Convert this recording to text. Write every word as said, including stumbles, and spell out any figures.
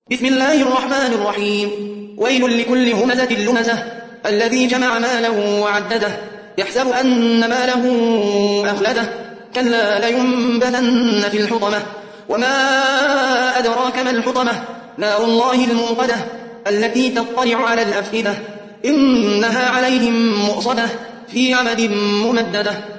بسم الله الرحمن الرحيم. ويل لكل همزة لمزة الذي جمع ماله وعدده يحسب أن ماله أخلده كلا لينبذن في الحطمة وما أدراك ما الحطمة نار الله الموقدة التي تطلع على الأفئدة إنها عليهم مؤصدة في عمد ممددة